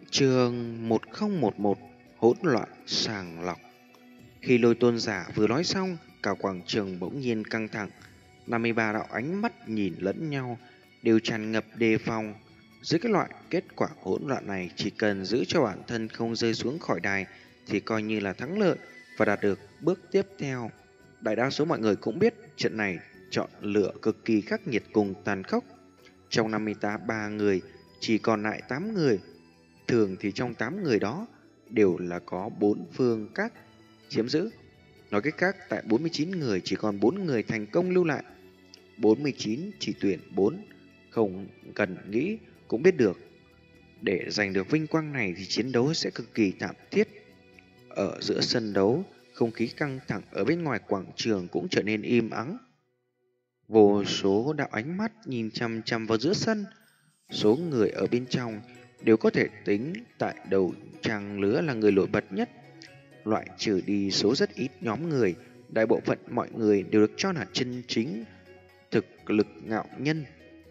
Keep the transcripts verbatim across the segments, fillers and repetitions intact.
Chương một không một một Hỗn loạn sàng lọc. Khi Lôi Tôn giả vừa nói xong, cả quảng trường bỗng nhiên căng thẳng. năm mươi ba đạo ánh mắt nhìn lẫn nhau, đều tràn ngập đề phòng. Dưới cái loại kết quả hỗn loạn này, chỉ cần giữ cho bản thân không rơi xuống khỏi đài thì coi như là thắng lợi và đạt được bước tiếp theo. Đại đa số mọi người cũng biết trận này chọn lựa cực kỳ khắc nghiệt cùng tàn khốc. Trong năm mươi ba người, chỉ còn lại tám người. Thường thì trong tám người đó đều là có bốn phương các chiếm giữ. Nói cách khác, tại bốn mươi chín người chỉ còn bốn người thành công lưu lại. bốn mươi chín chỉ tuyển bốn, không cần nghĩ cũng biết được. Để giành được vinh quang này thì chiến đấu sẽ cực kỳ thảm thiết. Ở giữa sân đấu, không khí căng thẳng ở bên ngoài quảng trường cũng trở nên im ắng. Vô số đạo ánh mắt nhìn chằm chằm vào giữa sân. Số người ở bên trong đều có thể tính tại đầu trang lứa là người nổi bật nhất. Loại trừ đi số rất ít nhóm người, đại bộ phận mọi người đều được cho là chân chính thực lực ngạo nhân.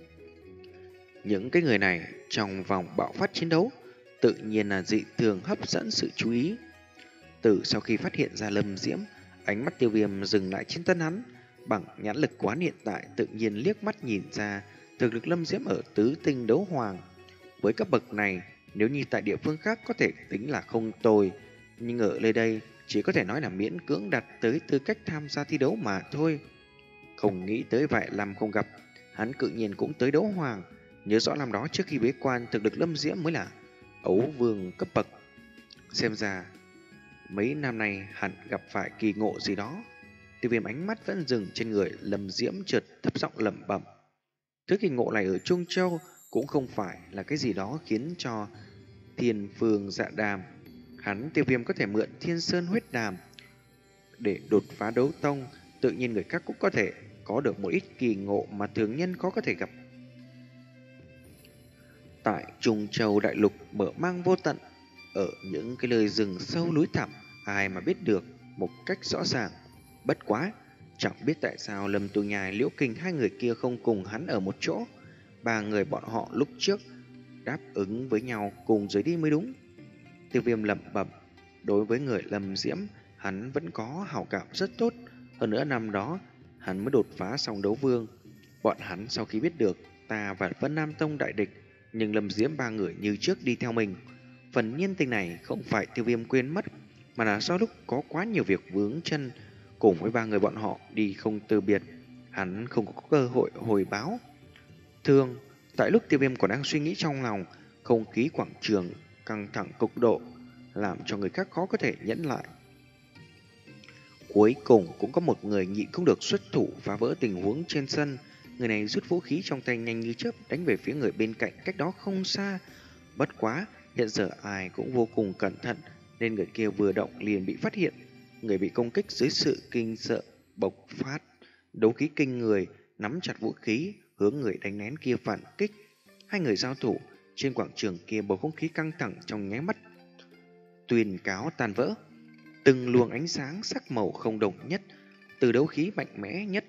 Những cái người này trong vòng bạo phát chiến đấu tự nhiên là dị thường hấp dẫn sự chú ý. Từ sau khi phát hiện ra Lâm Diễm, ánh mắt Tiêu Viêm dừng lại trên thân hắn. Bằng nhãn lực quán hiện tại tự nhiên liếc mắt nhìn ra thực lực Lâm Diễm ở tứ tinh đấu hoàng. Với cấp bậc này, nếu như tại địa phương khác có thể tính là không tồi, nhưng ở nơi đây chỉ có thể nói là miễn cưỡng đạt tới tư cách tham gia thi đấu mà thôi. Không nghĩ tới vài năm không gặp, hắn cự nhiên cũng tới đấu hoàng. Nhớ rõ năm đó trước khi bế quan, thực lực Lâm Diễm mới là ấu vương cấp bậc. Xem ra mấy năm nay hẳn gặp phải kỳ ngộ gì đó. Tiêu Viêm ánh mắt vẫn dừng trên người Lâm Diễm, chợt thấp giọng lẩm bẩm. Thứ kỳ ngộ này ở Trung Châu cũng không phải là cái gì đó khiến cho Thiên Phương Dạ Đàm. Hắn Tiêu Viêm có thể mượn Thiên Sơn huyết đàm để đột phá đấu tông, tự nhiên người khác cũng có thể có được một ít kỳ ngộ mà thường nhân khó có thể gặp. Tại Trung Châu đại lục mở mang vô tận, ở những cái nơi rừng sâu núi thẳm, ai mà biết được một cách rõ ràng. Bất quá, chẳng biết tại sao Lâm Tu Nhai, Liễu Kình hai người kia không cùng hắn ở một chỗ. Ba người bọn họ lúc trước đáp ứng với nhau cùng rời đi mới đúng. Tiêu Viêm lẩm bẩm, đối với người Lâm Diễm, hắn vẫn có hảo cảm rất tốt. Hơn nữa năm đó, hắn mới đột phá xong đấu vương. Bọn hắn sau khi biết được ta và Vân Nam Tông đại địch, nhưng Lâm Diễm ba người như trước đi theo mình. Phần nhân tình này không phải Tiêu Viêm quên mất, mà là do lúc có quá nhiều việc vướng chân, cùng với ba người bọn họ đi không từ biệt, hắn không có cơ hội hồi báo. Thường, tại lúc Tiêu Viêm còn đang suy nghĩ trong lòng, không khí quảng trường căng thẳng cực độ, làm cho người khác khó có thể nhẫn lại. Cuối cùng cũng có một người nhịn không được xuất thủ phá vỡ tình huống trên sân. Người này rút vũ khí trong tay nhanh như chớp đánh về phía người bên cạnh cách đó không xa. Bất quá, hiện giờ ai cũng vô cùng cẩn thận, nên người kia vừa động liền bị phát hiện. Người bị công kích dưới sự kinh sợ bộc phát đấu khí kinh người, nắm chặt vũ khí hướng người đánh lén kia phản kích. Hai người giao thủ trên quảng trường kia, bầu không khí căng thẳng trong nháy mắt tuyên cáo tan vỡ. Từng luồng ánh sáng sắc màu không đồng nhất từ đấu khí mạnh mẽ nhất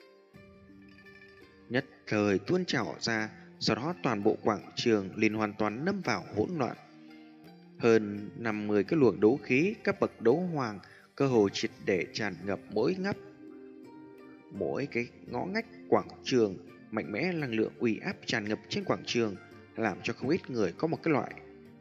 nhất thời tuôn trào ra, sau đó toàn bộ quảng trường liền hoàn toàn lâm vào hỗn loạn. Hơn năm mươi cái luồng đấu khí các bậc đấu hoàng cơ hồ triệt để tràn ngập mỗi ngóc mỗi cái ngõ ngách quảng trường. Mạnh mẽ năng lượng uy áp tràn ngập trên quảng trường, làm cho không ít người có một cái loại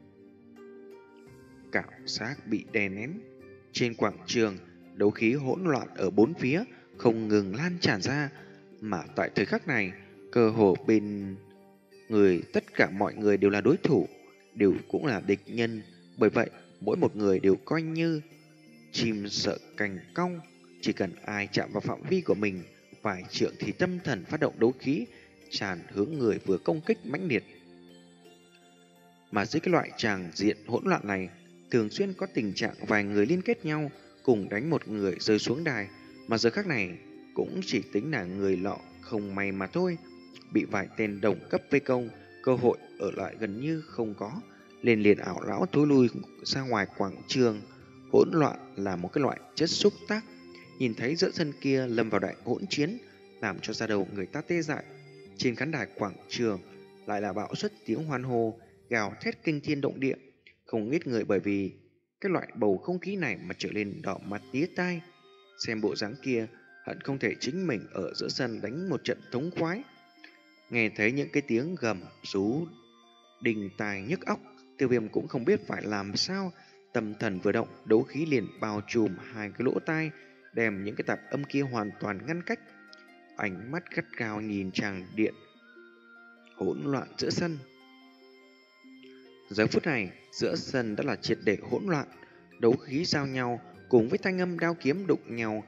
cảm giác bị đè nén. Trên quảng trường, đấu khí hỗn loạn ở bốn phía không ngừng lan tràn ra, mà tại thời khắc này, cơ hồ bên người tất cả mọi người đều là đối thủ, đều cũng là địch nhân. Bởi vậy, mỗi một người đều coi như chim sợ cành cong, chỉ cần ai chạm vào phạm vi của mình vài trượng thì tâm thần phát động đấu khí tràn hướng người vừa công kích mãnh liệt. Mà dưới cái loại tràng diện hỗn loạn này, thường xuyên có tình trạng vài người liên kết nhau cùng đánh một người rơi xuống đài, mà giờ khắc này cũng chỉ tính là người lọ không may mà thôi, bị vài tên đồng cấp vây công, cơ hội ở lại gần như không có, liền liền ảo lão thối lui ra ngoài quảng trường. Hỗn loạn là một cái loại chất xúc tác, nhìn thấy giữa sân kia lâm vào đại hỗn chiến, làm cho da đầu người ta tê dại. Trên khán đài quảng trường lại là bão xuất tiếng hoan hô, gào thét kinh thiên động địa. Không ít người bởi vì cái loại bầu không khí này mà trở nên đỏ mặt tía tai. Xem bộ dáng kia, hận không thể chính mình ở giữa sân đánh một trận thống khoái. Nghe thấy những cái tiếng gầm, rú, đình tài nhức óc, Tiêu Viêm cũng không biết phải làm sao. Tâm thần vừa động, đấu khí liền bao trùm hai cái lỗ tai, đem những cái tạp âm kia hoàn toàn ngăn cách. Ánh mắt gắt gao nhìn tràng điện hỗn loạn giữa sân. Giờ phút này, giữa sân đã là triệt để hỗn loạn, đấu khí giao nhau cùng với thanh âm đao kiếm đụng nhau,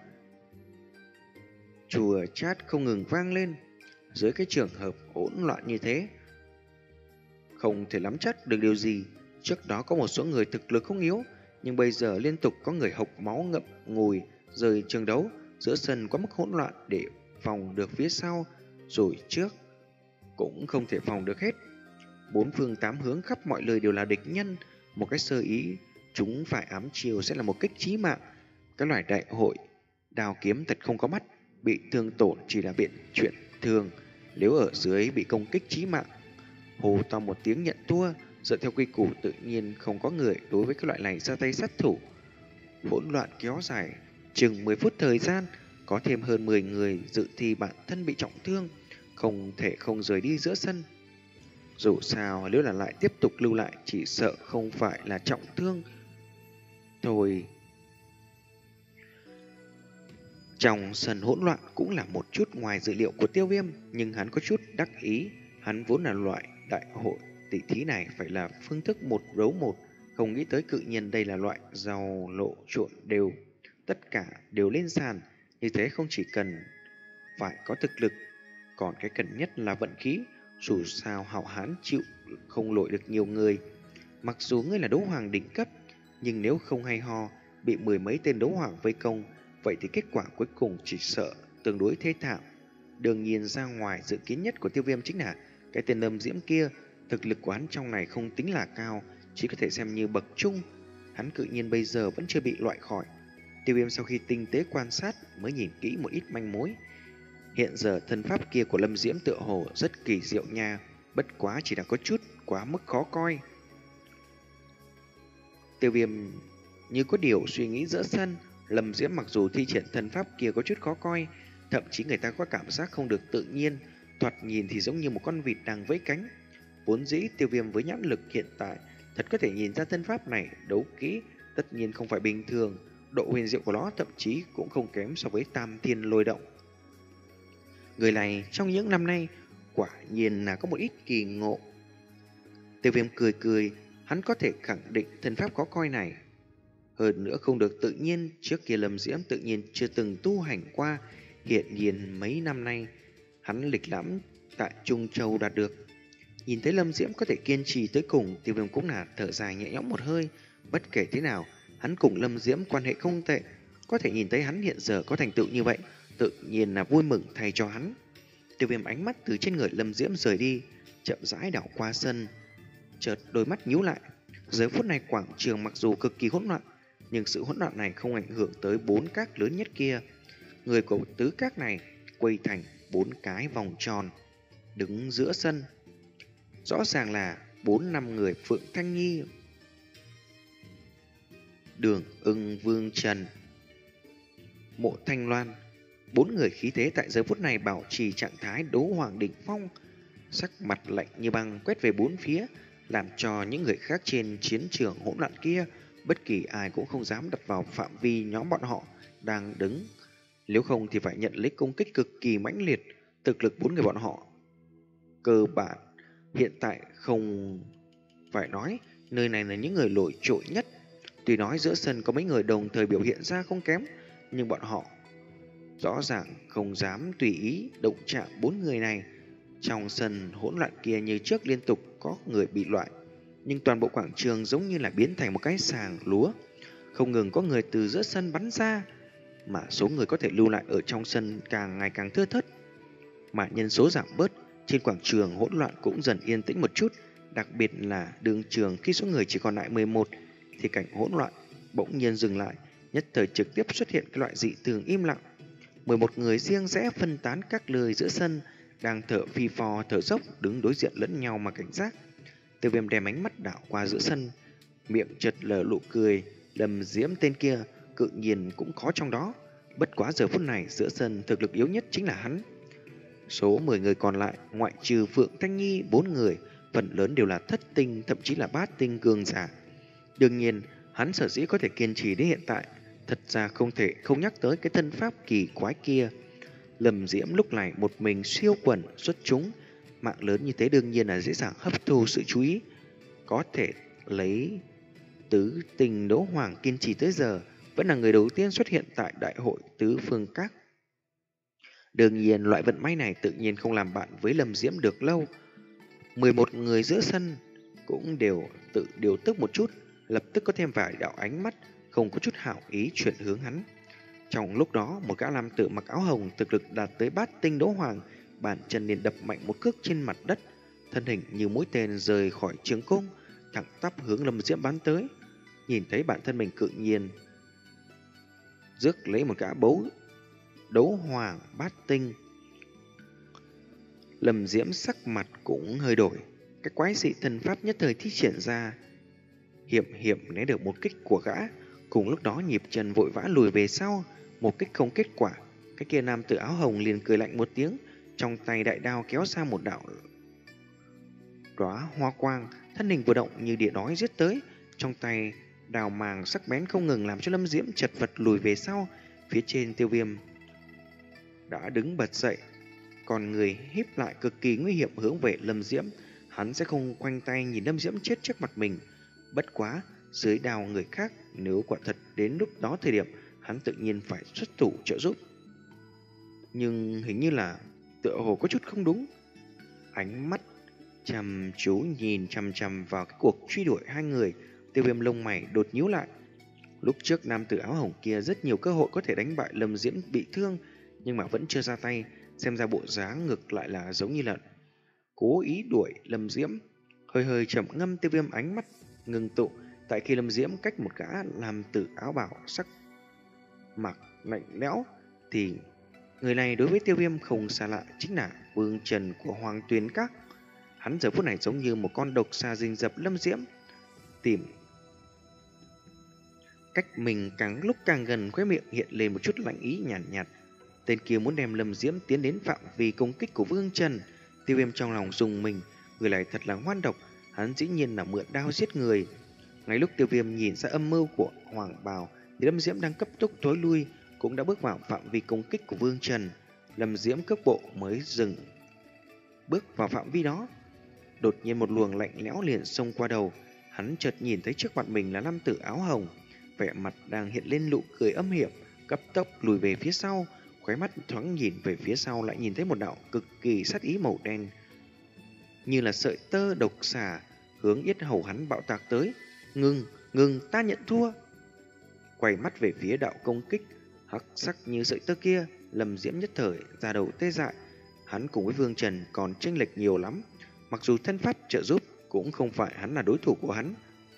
chùa chát không ngừng vang lên. Dưới cái trường hợp hỗn loạn như thế, không thể nắm chắc được điều gì. Trước đó có một số người thực lực không yếu, nhưng bây giờ liên tục có người hộc máu ngậm ngùi rời trường đấu. Giữa sân quá mức hỗn loạn, để phòng được phía sau rồi trước cũng không thể phòng được hết. Bốn phương tám hướng khắp mọi nơi đều là địch nhân, một cái sơ ý chúng phải ám chiều sẽ là một kích chí mạng. Cái loại đại hội đào kiếm thật không có mắt, bị thương tổn chỉ là biện chuyện thường, nếu ở dưới bị công kích chí mạng, hô to một tiếng nhận thua. Dựa theo quy củ tự nhiên không có người đối với cái loại này ra tay sát thủ. Hỗn loạn kéo dài chừng mười phút thời gian, có thêm hơn mười người dự thi bản thân bị trọng thương, không thể không rời đi giữa sân. Dù sao nếu là lại tiếp tục lưu lại, chỉ sợ không phải là trọng thương thôi. Trong sân hỗn loạn cũng là một chút ngoài dự liệu của Tiêu Viêm, nhưng hắn có chút đắc ý. Hắn vốn là loại đại hội tỷ thí này phải là phương thức một đấu một, không nghĩ tới cự nhiên đây là loại giàu lộ trộn đều, tất cả đều lên sàn. Như thế không chỉ cần phải có thực lực, còn cái cần nhất là vận khí. Dù sao hảo hán chịu không lội được nhiều người. Mặc dù ngươi là đấu hoàng đỉnh cấp, nhưng nếu không hay ho, bị mười mấy tên đấu hoàng vây công, vậy thì kết quả cuối cùng chỉ sợ tương đối thê thảm. Đương nhiên ra ngoài dự kiến nhất của Tiêu Viêm chính là cái tên Lâm Diễm kia. Thực lực của hắn trong này không tính là cao, chỉ có thể xem như bậc trung. Hắn cự nhiên bây giờ vẫn chưa bị loại khỏi. Tiêu Viêm sau khi tinh tế quan sát mới nhìn kỹ một ít manh mối. Hiện giờ thân pháp kia của Lâm Diễm tựa hồ rất kỳ diệu nha, bất quá chỉ là có chút quá mức khó coi. Tiêu Viêm như có điều suy nghĩ giữa sân. Lâm Diễm mặc dù thi triển thân pháp kia có chút khó coi, thậm chí người ta có cảm giác không được tự nhiên, thoạt nhìn thì giống như một con vịt đang vẫy cánh. Vốn dĩ Tiêu Viêm với nhãn lực hiện tại thật có thể nhìn ra thân pháp này đấu kỹ tất nhiên không phải bình thường, độ huyền diệu của nó thậm chí cũng không kém so với Tam Thiên Lôi Động. Người này trong những năm nay quả nhiên là có một ít kỳ ngộ. Tiêu Viêm cười cười, hắn có thể khẳng định thân pháp khó coi này hơn nữa không được tự nhiên. Trước kia Lâm Diễm tự nhiên chưa từng tu hành qua, hiện nhiên mấy năm nay hắn lịch lãm tại Trung Châu đạt được. Nhìn thấy Lâm Diễm có thể kiên trì tới cùng, Tiêu Viêm cũng là thở dài nhẹ nhõm một hơi. Bất kể thế nào, hắn cùng Lâm Diễm quan hệ không tệ, có thể nhìn thấy hắn hiện giờ có thành tựu như vậy, tự nhiên là vui mừng thay cho hắn. Tiêu Viêm ánh mắt từ trên người Lâm Diễm rời đi, chậm rãi đảo qua sân, chợt đôi mắt nhíu lại. Giờ phút này quảng trường mặc dù cực kỳ hỗn loạn, nhưng sự hỗn loạn này không ảnh hưởng tới bốn các lớn nhất kia. Người của tứ các này quây thành bốn cái vòng tròn đứng giữa sân, rõ ràng là bốn năm người Phượng Thanh Nhi, Đường Ưng, Vương Trần, Mộ Thanh Loan. Bốn người khí thế tại giờ phút này bảo trì trạng thái đấu hoàng đỉnh phong, sắc mặt lạnh như băng quét về bốn phía, làm cho những người khác trên chiến trường hỗn loạn kia bất kỳ ai cũng không dám đập vào phạm vi nhóm bọn họ đang đứng, nếu không thì phải nhận lấy công kích cực kỳ mãnh liệt. Thực lực bốn người bọn họ cơ bản hiện tại không phải nói, nơi này là những người nổi trội nhất. Tuy nói giữa sân có mấy người đồng thời biểu hiện ra không kém, nhưng bọn họ rõ ràng không dám tùy ý động chạm bốn người này. Trong sân hỗn loạn kia như trước liên tục có người bị loại, nhưng toàn bộ quảng trường giống như là biến thành một cái sàng lúa, không ngừng có người từ giữa sân bắn ra, mà số người có thể lưu lại ở trong sân càng ngày càng thưa thớt. Mà nhân số giảm bớt, trên quảng trường hỗn loạn cũng dần yên tĩnh một chút. Đặc biệt là đường trường, khi số người chỉ còn lại mười một thì cảnh hỗn loạn bỗng nhiên dừng lại, nhất thời trực tiếp xuất hiện cái loại dị thường im lặng. mười một người riêng rẽ phân tán các nơi giữa sân, đang thở phi phò thở dốc, đứng đối diện lẫn nhau mà cảnh giác. Tiêu Viêm đem ánh mắt đảo qua giữa sân, miệng chật lờ nụ cười. Lâm Diễm tên kia cự nhiên cũng có trong đó. Bất quá giờ phút này giữa sân thực lực yếu nhất chính là hắn. Số mười người còn lại, ngoại trừ Phượng Thanh Nhi bốn người, phần lớn đều là thất tinh, thậm chí là bát tinh cường giả. Đương nhiên, hắn sở dĩ có thể kiên trì đến hiện tại, thật ra không thể không nhắc tới cái thân pháp kỳ quái kia. Lâm Diễm lúc này một mình siêu quần xuất chúng, mạng lớn như thế đương nhiên là dễ dàng hấp thu sự chú ý. Có thể lấy tứ tình đấu hoàng kiên trì tới giờ, vẫn là người đầu tiên xuất hiện tại đại hội tứ phương các. Đương nhiên loại vận may này tự nhiên không làm bạn với Lâm Diễm được lâu. mười một người giữa sân cũng đều tự điều tức một chút, lập tức có thêm vài đạo ánh mắt không có chút hảo ý chuyển hướng hắn. Trong lúc đó, một gã nam tử mặc áo hồng thực lực đạt tới bát tinh đấu hoàng, bàn chân liền đập mạnh một cước trên mặt đất, thân hình như mũi tên rời khỏi trường cung, thẳng tắp hướng Lâm Diễm bắn tới. Nhìn thấy bản thân mình cự nhiên rước lấy một gã bấu đấu hoàng bát tinh, Lâm Diễm sắc mặt cũng hơi đổi, cái quái dị thần pháp nhất thời thi triển ra, hiểm hiểm né được một kích của gã. Cùng lúc đó nhịp chân vội vã lùi về sau, một kích không kết quả. Cái kia nam tử áo hồng liền cười lạnh một tiếng, trong tay đại đao kéo ra một đạo đóa hoa quang, thân hình vừa động như địa đói giết tới. Trong tay đào màng sắc bén không ngừng làm cho Lâm Diễm chật vật lùi về sau. Phía trên Tiêu Viêm đã đứng bật dậy, còn người híp lại cực kỳ nguy hiểm hướng về Lâm Diễm. Hắn sẽ không khoanh tay nhìn Lâm Diễm chết trước mặt mình. Bất quá dưới đào người khác, nếu quả thật đến lúc đó thời điểm, hắn tự nhiên phải xuất thủ trợ giúp. Nhưng hình như là tựa hồ có chút không đúng. Ánh mắt chăm chú nhìn chăm chăm vào cái cuộc truy đuổi hai người, Tiêu Viêm lông mày đột nhíu lại. Lúc trước nam tử áo hồng kia rất nhiều cơ hội có thể đánh bại Lâm Diễm bị thương, nhưng mà vẫn chưa ra tay. Xem ra bộ dáng ngược lại là giống như là cố ý đuổi Lâm Diễm. Hơi hơi trầm ngâm, Tiêu Viêm ánh mắt ngừng tụ. Tại khi Lâm Diễm cách một gã làm tử áo bảo sắc mặc lạnh lẽo, thì người này đối với Tiêu Viêm không xa lạ, chính là Vương Trần của Hoàng Tuyền Các. Hắn giờ phút này giống như một con độc xà rình rập Lâm Diễm, tìm cách mình càng lúc càng gần, khóe miệng hiện lên một chút lạnh ý nhàn nhạt, nhạt. Tên kia muốn đem Lâm Diễm tiến đến phạm vi công kích của Vương Trần. Tiêu Viêm trong lòng dùng mình, người này thật là ngoan độc, hắn dĩ nhiên là mượn đao giết người. Ngay lúc Tiêu Viêm nhìn ra âm mưu của Hoàng Bào, thì Lâm Diễm đang cấp tốc thối lui, cũng đã bước vào phạm vi công kích của Vương Trần. Lâm Diễm cước bộ mới dừng bước vào phạm vi đó, đột nhiên một luồng lạnh lẽo liền xông qua đầu. Hắn chợt nhìn thấy trước mặt mình là nam tử áo hồng, vẻ mặt đang hiện lên nụ cười âm hiểm, cấp tốc lùi về phía sau, khóe mắt thoáng nhìn về phía sau lại nhìn thấy một đạo cực kỳ sát ý màu đen, như là sợi tơ độc xà hướng yết hầu hắn bạo tạc tới. Ngừng, ngừng, ta nhận thua. Quay mắt về phía đạo công kích hắc sắc như sợi tơ kia, Lâm Diễm nhất thời ra đầu tê dại. Hắn cùng với Vương Trần còn chênh lệch nhiều lắm, mặc dù thân pháp trợ giúp cũng không phải hắn là đối thủ của hắn.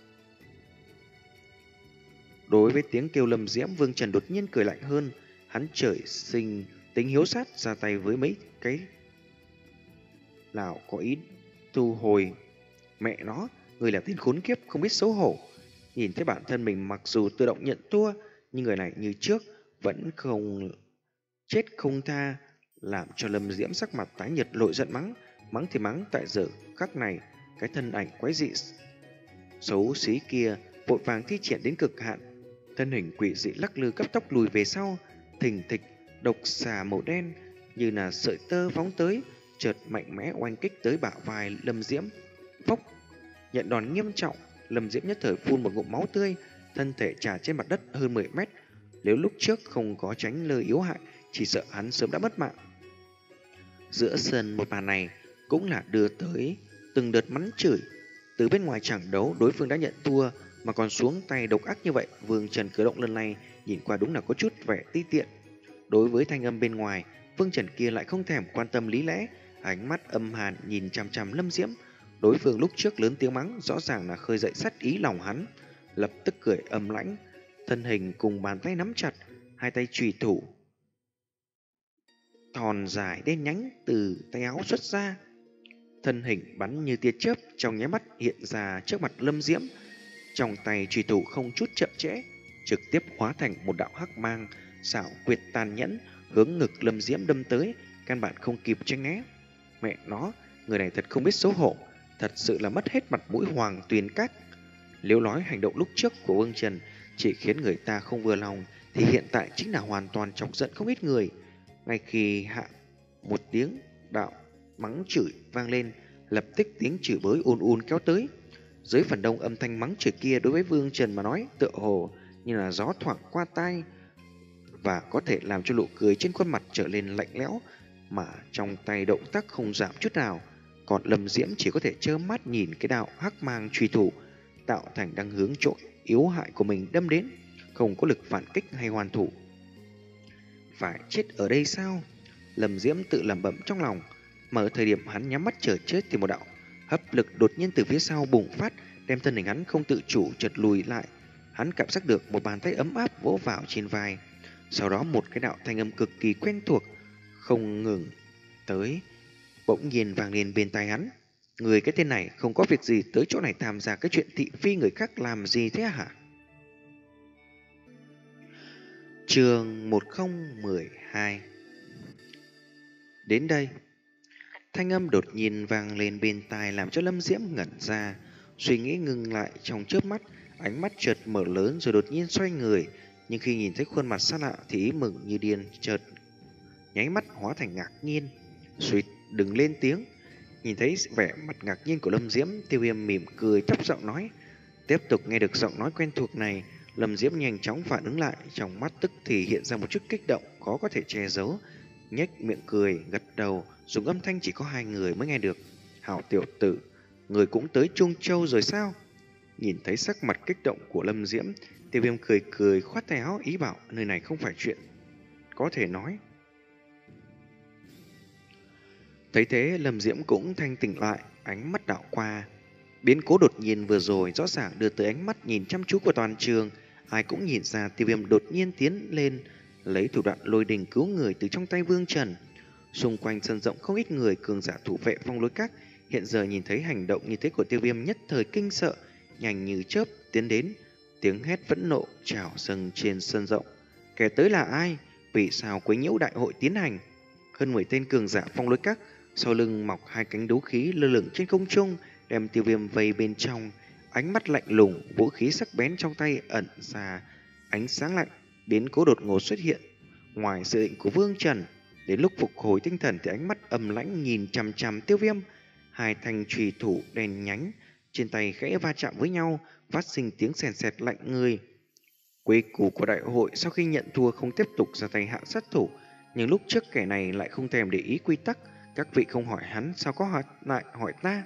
Đối với tiếng kêu Lâm Diễm, Vương Trần đột nhiên cười lạnh hơn. Hắn trời sinh tính hiếu sát, ra tay với mấy cái nào có ý thu hồi. Mẹ nó, người là tên khốn kiếp không biết xấu hổ. Nhìn thấy bản thân mình mặc dù tự động nhận thua, nhưng người này như trước vẫn không chết không tha, làm cho Lâm Diễm sắc mặt tái nhợt, lội giận mắng. Mắng thì mắng, tại giờ khắc này cái thân ảnh quái dị xấu xí kia vội vàng thi triển đến cực hạn, thân hình quỷ dị lắc lư cấp tốc lùi về sau. Thình thịch, độc xà màu đen như là sợi tơ phóng tới, chợt mạnh mẽ oanh kích tới bả vai Lâm Diễm. Phốc, nhận đòn nghiêm trọng, Lâm Diễm nhất thời phun một ngụm máu tươi, thân thể trà trên mặt đất hơn mười mét. Nếu lúc trước không có tránh lơ yếu hại, chỉ sợ hắn sớm đã mất mạng. Giữa sân một màn này cũng là đưa tới từng đợt mắng chửi. Từ bên ngoài chẳng đấu, đối phương đã nhận thua mà còn xuống tay độc ác như vậy. Vương Trần cử động lần này nhìn qua đúng là có chút vẻ ti tiện. Đối với thanh âm bên ngoài, Vương Trần kia lại không thèm quan tâm lý lẽ, ánh mắt âm hàn nhìn chằm chằm Lâm Diễm. Đối phương lúc trước lớn tiếng mắng rõ ràng là khơi dậy sát ý lòng hắn, lập tức cười âm lãnh, thân hình cùng bàn tay nắm chặt, hai tay chùy thủ thon dài đen nhánh từ tay áo xuất ra, thân hình bắn như tia chớp trong nháy mắt hiện ra trước mặt Lâm Diễm. Trong tay truy thủ không chút chậm trễ, trực tiếp hóa thành một đạo hắc mang, xảo quyệt tàn nhẫn, hướng ngực Lâm Diễm đâm tới, căn bản không kịp tránh né. Mẹ nó, người này thật không biết xấu hổ, thật sự là mất hết mặt mũi Hoàng Tuyền Các. Nếu nói hành động lúc trước của Vương Trần chỉ khiến người ta không vừa lòng, thì hiện tại chính là hoàn toàn chọc giận không ít người. Ngay khi hạ một tiếng đạo mắng chửi vang lên, lập tức tiếng chửi bới ùn ùn kéo tới. Dưới phần đông âm thanh mắng chửi kia đối với Vương Trần mà nói tựa hồ như là gió thoảng qua tai, và có thể làm cho nụ cười trên khuôn mặt trở nên lạnh lẽo, mà trong tay động tác không giảm chút nào. Còn Lâm Diễm chỉ có thể trơ mắt nhìn cái đạo hắc mang truy thủ tạo thành đang hướng chỗ yếu hại của mình đâm đến, không có lực phản kích hay hoàn thủ. Phải chết ở đây sao? Lâm Diễm tự lẩm bẩm trong lòng. Mà ở thời điểm hắn nhắm mắt chờ chết thì một đạo hấp lực đột nhiên từ phía sau bùng phát, đem thân hình hắn không tự chủ chợt lùi lại. Hắn cảm giác được một bàn tay ấm áp vỗ vào trên vai. Sau đó một cái đạo thanh âm cực kỳ quen thuộc không ngừng tới bỗng nhiên vang lên bên tai hắn. Người cái tên này không có việc gì tới chỗ này tham gia cái chuyện thị phi người khác làm gì thế hả? Chương một không một hai. Đến đây, thanh âm đột nhiên vang lên bên tai làm cho Lâm Diễm ngẩn ra, suy nghĩ ngừng lại trong chớp mắt, ánh mắt chợt mở lớn rồi đột nhiên xoay người, nhưng khi nhìn thấy khuôn mặt xa lạ thì ý mừng như điên chợt nháy mắt hóa thành ngạc nhiên. Suýt đừng lên tiếng. Nhìn thấy vẻ mặt ngạc nhiên của Lâm Diễm, Tiêu Viêm mỉm cười thấp giọng nói. Tiếp tục nghe được giọng nói quen thuộc này, Lâm Diễm nhanh chóng phản ứng lại, trong mắt tức thì hiện ra một chút kích động khó có thể che giấu, nhếch miệng cười, gật đầu, dùng âm thanh chỉ có hai người mới nghe được. Hảo tiểu tử, người cũng tới Trung Châu rồi sao? Nhìn thấy sắc mặt kích động của Lâm Diễm, Tiêu Viêm cười cười khoát tay áo ý bảo nơi này không phải chuyện có thể nói. Thấy thế, Lâm Diễm cũng thanh tỉnh lại, ánh mắt đảo qua. Biến cố đột nhiên vừa rồi rõ ràng đưa tới ánh mắt nhìn chăm chú của toàn trường. Ai cũng nhìn ra Tiêu Viêm đột nhiên tiến lên, lấy thủ đoạn lôi đình cứu người từ trong tay Vương Trần. Xung quanh sân rộng không ít người cường giả thủ vệ Phong Lôi Các hiện giờ nhìn thấy hành động như thế của Tiêu Viêm nhất thời kinh sợ, nhanh như chớp tiến đến, tiếng hét phẫn nộ trào dâng trên sân rộng. Kẻ tới là ai? Vì sao quấy nhiễu đại hội tiến hành? Hơn mười tên cường giả Phong Lôi Các sau lưng mọc hai cánh đấu khí lơ lửng trên không trung, đem Tiêu Viêm vây bên trong, ánh mắt lạnh lùng, vũ khí sắc bén trong tay ẩn ra ánh sáng lạnh. Biến cố đột ngột xuất hiện ngoài dự định của Vương Trần. Đến lúc phục hồi tinh thần thì ánh mắt âm lãnh nhìn chằm chằm Tiêu Viêm, hai thanh chùy thủ đen nhánh trên tay khẽ va chạm với nhau, phát sinh tiếng sèn sẹt lạnh người. Quy củ của đại hội sau khi nhận thua không tiếp tục ra tay hạ sát thủ, nhưng lúc trước kẻ này lại không thèm để ý quy tắc. Các vị không hỏi hắn, sao có hỏi lại hỏi ta?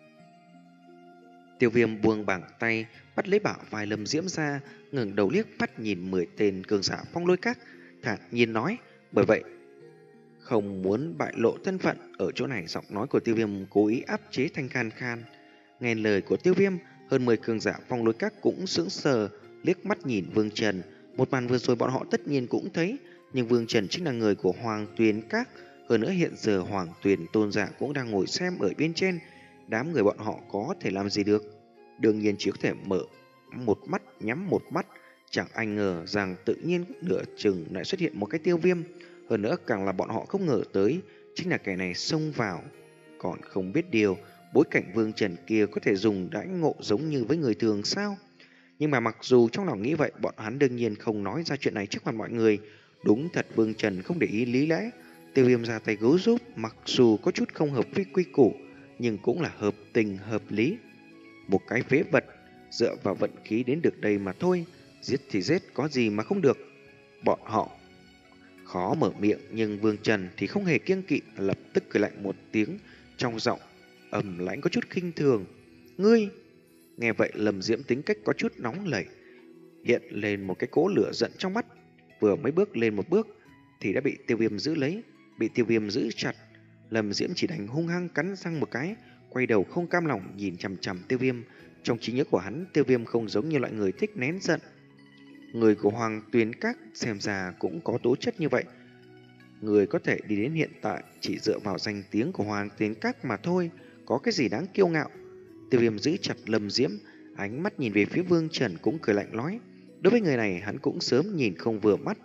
Tiêu Viêm buông bàn tay, bắt lấy bả vai Lâm Diễm ra, ngẩng đầu liếc mắt nhìn mười tên cường giả Phong Lôi Các, thản nhiên nói. Bởi vậy, không muốn bại lộ thân phận. Ở chỗ này giọng nói của Tiêu Viêm cố ý áp chế thành khan khan. Nghe lời của Tiêu Viêm, hơn mười cường giả Phong Lôi Các cũng sững sờ, liếc mắt nhìn Vương Trần. Một màn vừa rồi bọn họ tất nhiên cũng thấy, nhưng Vương Trần chính là người của Hoàng Tuyền Các. Hơn nữa hiện giờ Hoàng Tuyền tôn giả cũng đang ngồi xem ở bên trên, đám người bọn họ có thể làm gì được? Đương nhiên chỉ có thể mở một mắt nhắm một mắt. Chẳng ai ngờ rằng tự nhiên nửa chừng lại xuất hiện một cái Tiêu Viêm. Hơn nữa càng là bọn họ không ngờ tới, chính là kẻ này xông vào. Còn không biết điều, bối cảnh Vương Trần kia có thể dùng đãi ngộ giống như với người thường sao? Nhưng mà mặc dù trong lòng nghĩ vậy, bọn hắn đương nhiên không nói ra chuyện này trước mặt mọi người. Đúng thật Vương Trần không để ý lý lẽ. Tiêu Viêm ra tay cứu giúp, mặc dù có chút không hợp với quy củ, nhưng cũng là hợp tình hợp lý. Một cái phế vật, dựa vào vận khí đến được đây mà thôi. Giết thì giết, có gì mà không được. Bọn họ khó mở miệng, nhưng Vương Trần thì không hề kiêng kỵ, lập tức cười lạnh một tiếng, trong giọng ầm lãnh có chút khinh thường. Ngươi! Nghe vậy Lâm Diễm tính cách có chút nóng lẩy, hiện lên một cái cỗ lửa giận trong mắt. Vừa mới bước lên một bước thì đã bị Tiêu Viêm giữ lấy. Bị Tiêu Viêm giữ chặt, Lâm Diễm chỉ đành hung hăng cắn răng một cái, quay đầu không cam lòng nhìn chằm chằm Tiêu Viêm. Trong trí nhớ của hắn, Tiêu Viêm không giống như loại người thích nén giận. Người của Hoàng Tuyền Các xem ra cũng có tố chất như vậy. Người có thể đi đến hiện tại chỉ dựa vào danh tiếng của Hoàng Tuyền Các mà thôi, có cái gì đáng kiêu ngạo? Tiêu Viêm giữ chặt Lâm Diễm, Ánh mắt nhìn về phía Vương Trần cũng cười lạnh nói. Đối với người này hắn cũng sớm nhìn không vừa mắt.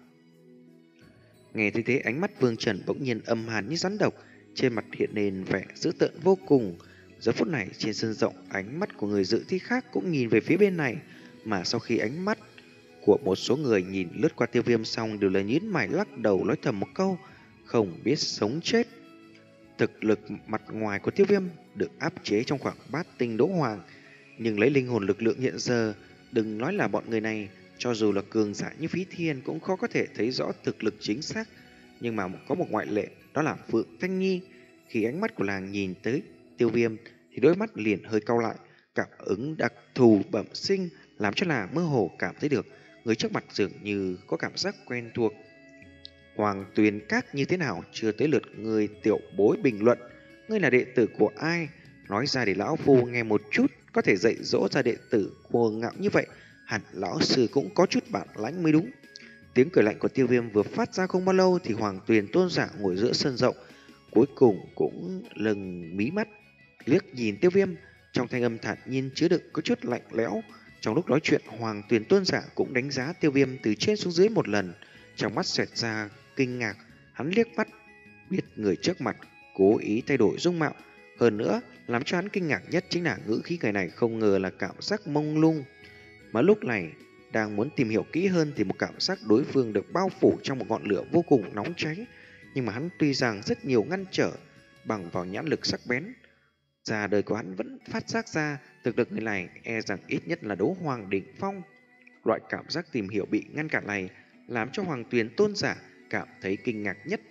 Nghe thấy thế ánh mắt Vương Trần bỗng nhiên âm hàn như rắn độc, trên mặt hiện lên vẻ dữ tợn vô cùng. Giờ phút này trên sân rộng, ánh mắt của người dự thi khác cũng nhìn về phía bên này, mà sau khi ánh mắt của một số người nhìn lướt qua Tiêu Viêm xong đều là nhíu mày lắc đầu nói thầm một câu, không biết sống chết. Thực lực mặt ngoài của Tiêu Viêm được áp chế trong khoảng bát tinh đấu hoàng, nhưng lấy linh hồn lực lượng hiện giờ, đừng nói là bọn người này, cho dù là cường giả như Phí Thiên cũng khó có thể thấy rõ thực lực chính xác. Nhưng mà có một ngoại lệ, đó là Phượng Thanh Nhi. Khi ánh mắt của nàng nhìn tới Tiêu Viêm thì đôi mắt liền hơi cau lại, cảm ứng đặc thù bẩm sinh làm cho nàng mơ hồ cảm thấy được người trước mặt dường như có cảm giác quen thuộc. Hoàng Tuyền Các như thế nào, chưa tới lượt người tiểu bối bình luận. Ngươi là đệ tử của ai? Nói ra để lão phu nghe một chút, có thể dạy dỗ ra đệ tử cuồng ngạo như vậy, hẳn lão sư cũng có chút bản lãnh mới đúng. Tiếng cười lạnh của Tiêu Viêm vừa phát ra không bao lâu thì Hoàng Tuyền tôn giả ngồi giữa sân rộng, cuối cùng cũng lừng mí mắt, liếc nhìn Tiêu Viêm, trong thanh âm thản nhiên chứa đựng có chút lạnh lẽo. Trong lúc nói chuyện, Hoàng Tuyền tôn giả cũng đánh giá Tiêu Viêm từ trên xuống dưới một lần, trong mắt xẹt ra kinh ngạc. Hắn liếc mắt biết người trước mặt cố ý thay đổi dung mạo, hơn nữa làm cho hắn kinh ngạc nhất chính là ngữ khí người này không ngờ là cảm giác mông lung. Mà lúc này đang muốn tìm hiểu kỹ hơn thì một cảm giác đối phương được bao phủ trong một ngọn lửa vô cùng nóng cháy. Nhưng mà hắn tuy rằng rất nhiều ngăn trở, bằng vào nhãn lực sắc bén, ra đời của hắn vẫn phát giác ra thực lực người này e rằng ít nhất là đấu hoàng đỉnh phong. Loại cảm giác tìm hiểu bị ngăn cản này làm cho Hoàng Tuyền tôn giả cảm thấy kinh ngạc nhất.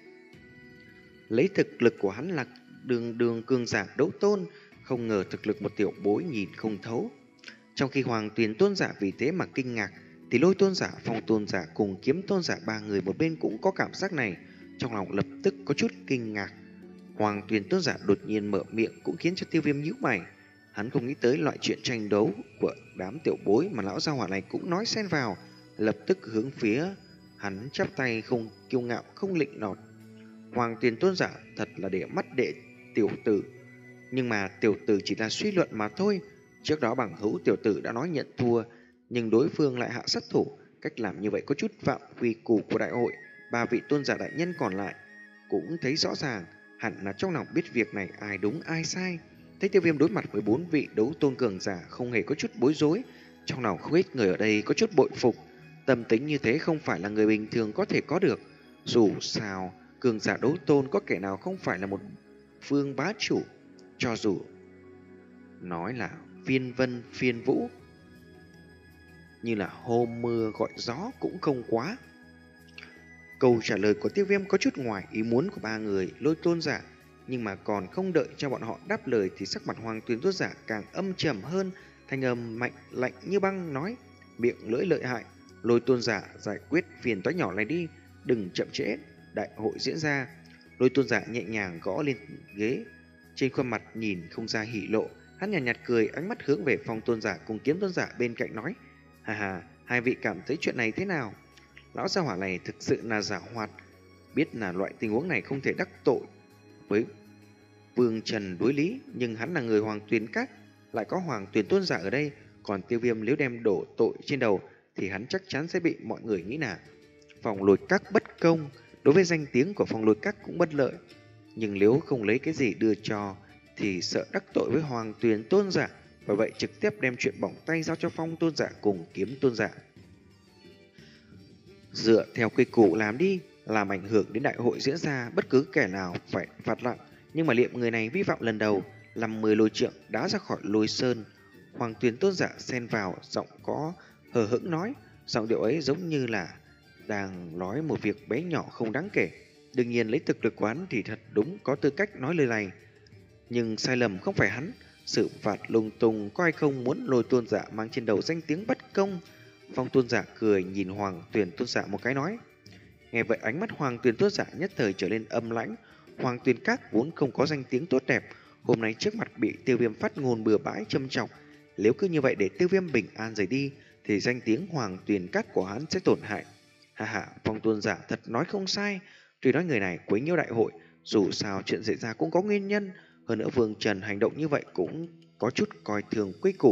Lấy thực lực của hắn là đường đường cường giả đấu tôn, không ngờ thực lực một tiểu bối nhìn không thấu. Trong khi Hoàng Tuyền tôn giả vì thế mà kinh ngạc, thì Lôi tôn giả, Phong tôn giả cùng Kiếm tôn giả ba người một bên cũng có cảm giác này, trong lòng lập tức có chút kinh ngạc. Hoàng Tuyền tôn giả đột nhiên mở miệng cũng khiến cho Tiêu Viêm nhíu mày. Hắn không nghĩ tới loại chuyện tranh đấu của đám tiểu bối mà lão gia hỏa này cũng nói xen vào, lập tức hướng phía hắn chắp tay, không kiêu ngạo không lịnh nọt. Hoàng Tuyền tôn giả thật là để mắt đệ tiểu tử, nhưng mà tiểu tử chỉ là suy luận mà thôi. Trước đó bằng hữu tiểu tử đã nói nhận thua, nhưng đối phương lại hạ sát thủ, cách làm như vậy có chút phạm quy củ của đại hội. Ba vị tôn giả đại nhân còn lại cũng thấy rõ ràng, hẳn là trong lòng biết việc này ai đúng ai sai. Thấy Tiêu Viêm đối mặt với bốn vị đấu tôn cường giả không hề có chút bối rối, trong lòng không ít người ở đây có chút bội phục. Tâm tính như thế không phải là người bình thường có thể có được. Dù sao cường giả đấu tôn có kẻ nào không phải là một phương bá chủ, cho dù nói là phiên vân phiên vũ, như là hôm mưa gọi gió cũng không quá. Câu trả lời của Tiêu Viêm có chút ngoài ý muốn của ba người Lôi tôn giả, nhưng mà còn không đợi cho bọn họ đáp lời thì sắc mặt Hoàng Tuyền tôn giả càng âm trầm hơn, thanh âm mạnh lạnh như băng nói: miệng lưỡi lợi hại, Lôi tôn giả giải quyết phiền toái nhỏ này đi, đừng chậm trễ đại hội diễn ra. Lôi tôn giả nhẹ nhàng gõ lên ghế, trên khuôn mặt nhìn không ra hỉ lộ. Hắn nhàn nhạt, nhạt cười, ánh mắt hướng về Phong tôn giả cùng Kiếm tôn giả bên cạnh nói: hà hà, hai vị cảm thấy chuyện này thế nào? Lão gia hỏa này thực sự là giả hoạt, biết là loại tình huống này không thể đắc tội với Vương Trần đối lý, nhưng hắn là người Hoàng Tuyền Các, lại có Hoàng Tuyền tôn giả ở đây, còn Tiêu Viêm nếu đem đổ tội trên đầu thì hắn chắc chắn sẽ bị mọi người nghĩ là Phong Lôi Các bất công, đối với danh tiếng của Phong Lôi Các cũng bất lợi. Nhưng nếu không lấy cái gì đưa cho thì sợ đắc tội với Hoàng Tuyền tôn giả, bởi vậy trực tiếp đem chuyện bỏng tay giao cho Phong tôn giả cùng Kiếm tôn giả. Dựa theo quy củ làm đi, làm ảnh hưởng đến đại hội diễn ra, bất cứ kẻ nào phải phạt nặng. Nhưng mà liệu người này vi phạm lần đầu, làm mười lôi trượng đá ra khỏi Lôi Sơn. Hoàng Tuyền tôn giả xen vào, giọng có hờ hững nói, giọng điệu ấy giống như là đang nói một việc bé nhỏ không đáng kể. Đương nhiên lấy thực lực của hắn thì thật đúng có tư cách nói lời này, nhưng sai lầm không phải hắn. Sự phạt lung tung có ai không muốn Lôi tôn giả mang trên đầu danh tiếng bất công. Phong tôn giả cười nhìn Hoàng Tuyền tôn giả một cái nói. Nghe vậy ánh mắt Hoàng Tuyền tôn giả nhất thời trở lên âm lãnh. Hoàng Tuyền Các vốn không có danh tiếng tốt đẹp, hôm nay trước mặt bị Tiêu Viêm phát ngôn bừa bãi châm chọc, nếu cứ như vậy để Tiêu Viêm bình an rời đi thì danh tiếng Hoàng Tuyền Các của hắn sẽ tổn hại. Hà hà, Phong tôn giả thật nói không sai. Tuy nói người này quấy nhiễu đại hội, dù sao chuyện xảy ra cũng có nguyên nhân. Hơn nữa Vương Trần hành động như vậy cũng có chút coi thường quy củ.